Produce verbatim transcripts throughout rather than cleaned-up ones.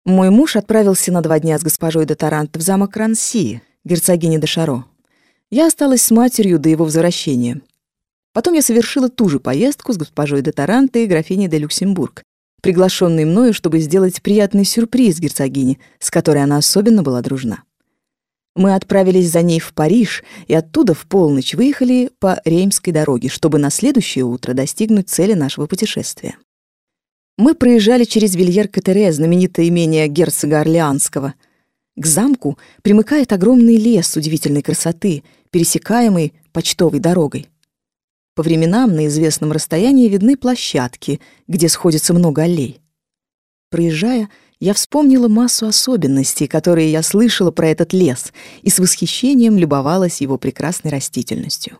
Мой муж отправился на два дня с госпожой де Тарант в замок Ранси, герцогини де Шаро. Я осталась с матерью до его возвращения. Потом я совершила ту же поездку с госпожой де Тарант и графиней де Люксембург, приглашенной мною, чтобы сделать приятный сюрприз герцогине, с которой она особенно была дружна. Мы отправились за ней в Париж и оттуда в полночь выехали по Реймской дороге, чтобы на следующее утро достигнуть цели нашего путешествия. Мы проезжали через Вильер-Катере, знаменитое имение герцога Орлеанского. К замку примыкает огромный лес удивительной красоты, пересекаемый почтовой дорогой. По временам на известном расстоянии видны площадки, где сходится много аллей. Проезжая, я вспомнила массу особенностей, которые я слышала про этот лес, и с восхищением любовалась его прекрасной растительностью.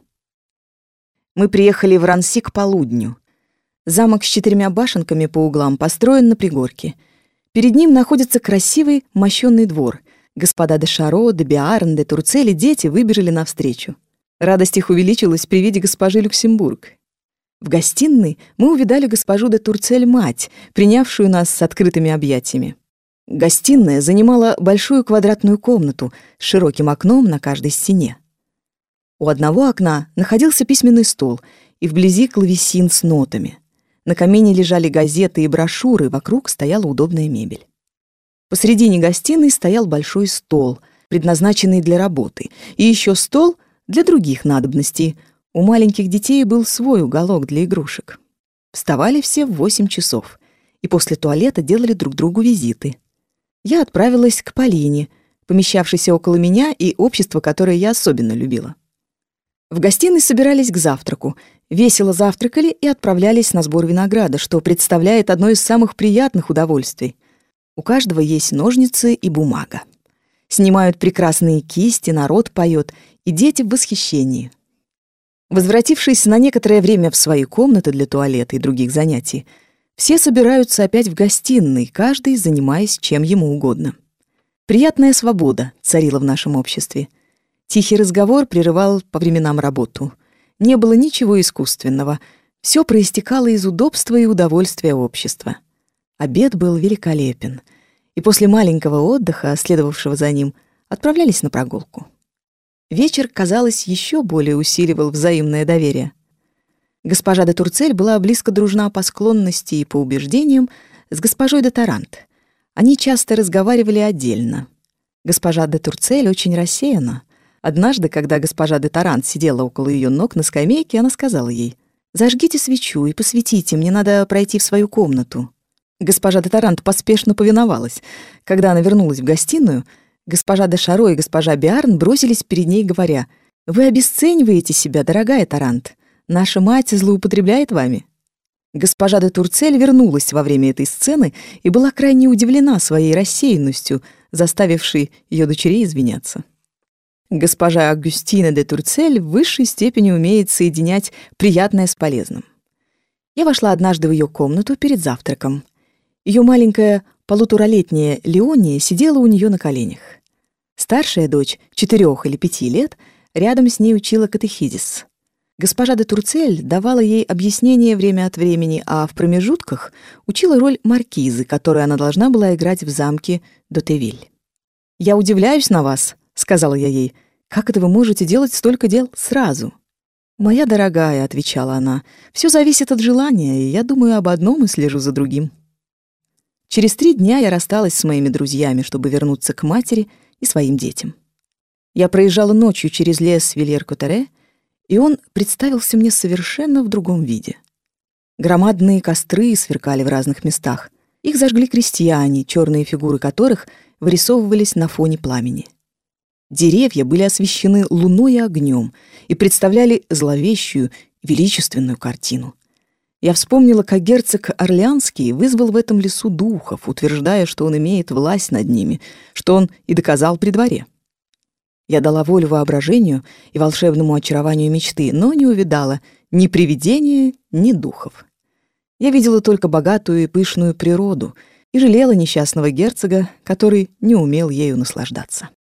Мы приехали в Ранси к полудню. Замок с четырьмя башенками по углам построен на пригорке. Перед ним находится красивый мощёный двор. Господа де Шаро, де Биарн, де Турцель и дети выбежали навстречу. Радость их увеличилась при виде госпожи Люксембург. В гостиной мы увидали госпожу де Турцель-мать, принявшую нас с открытыми объятиями. Гостиная занимала большую квадратную комнату с широким окном на каждой стене. У одного окна находился письменный стол и вблизи клавесин с нотами. На камине лежали газеты и брошюры, вокруг стояла удобная мебель. Посредине гостиной стоял большой стол, предназначенный для работы, и еще стол для других надобностей. У маленьких детей был свой уголок для игрушек. Вставали все в восемь часов, и после туалета делали друг другу визиты. Я отправилась к Полине, помещавшейся около меня и общество, которое я особенно любила. В гостиной собирались к завтраку, весело завтракали и отправлялись на сбор винограда, что представляет одно из самых приятных удовольствий. У каждого есть ножницы и бумага. Снимают прекрасные кисти, народ поет, и дети в восхищении. Возвратившись на некоторое время в свои комнаты для туалета и других занятий, все собираются опять в гостиной, каждый занимаясь чем ему угодно. Приятная свобода царила в нашем обществе. Тихий разговор прерывал по временам работу. Не было ничего искусственного. Все проистекало из удобства и удовольствия общества. Обед был великолепен. И после маленького отдыха, следовавшего за ним, отправлялись на прогулку. Вечер, казалось, еще более усиливал взаимное доверие. Госпожа де Турцель была близко дружна по склонности и по убеждениям с госпожой де Тарант. Они часто разговаривали отдельно. Госпожа де Турцель очень рассеяна. Однажды, когда госпожа де Тарант сидела около ее ног на скамейке, она сказала ей: «Зажгите свечу и посветите, мне надо пройти в свою комнату». Госпожа де Тарант поспешно повиновалась. Когда она вернулась в гостиную, госпожа де Шаро и госпожа Биарн бросились перед ней, говоря: «Вы обесцениваете себя, дорогая Тарант. Наша мать злоупотребляет вами». Госпожа де Турцель вернулась во время этой сцены и была крайне удивлена своей рассеянностью, заставившей ее дочерей извиняться. Госпожа Агюстина де Турцель в высшей степени умеет соединять приятное с полезным. Я вошла однажды в ее комнату перед завтраком. Ее маленькая полуторалетняя Леония сидела у нее на коленях. Старшая дочь, четырех или пяти лет, рядом с ней учила катехизис. Госпожа де Турцель давала ей объяснения время от времени, а в промежутках учила роль маркизы, которую она должна была играть в замке Дотевиль. «Я удивляюсь на вас», — сказала я ей. «Как это вы можете делать столько дел сразу?» «Моя дорогая», — отвечала она, — «все зависит от желания, и я думаю об одном и слежу за другим». Через три дня я рассталась с моими друзьями, чтобы вернуться к матери и своим детям. Я проезжала ночью через лес Вильер-Катере, и он представился мне совершенно в другом виде. Громадные костры сверкали в разных местах. Их зажгли крестьяне, черные фигуры которых вырисовывались на фоне пламени. Деревья были освещены луной и огнем и представляли зловещую, величественную картину. Я вспомнила, как герцог Орлеанский вызвал в этом лесу духов, утверждая, что он имеет власть над ними, что он и доказал при дворе. Я дала волю воображению и волшебному очарованию мечты, но не увидала ни привидения, ни духов. Я видела только богатую и пышную природу и жалела несчастного герцога, который не умел ею наслаждаться.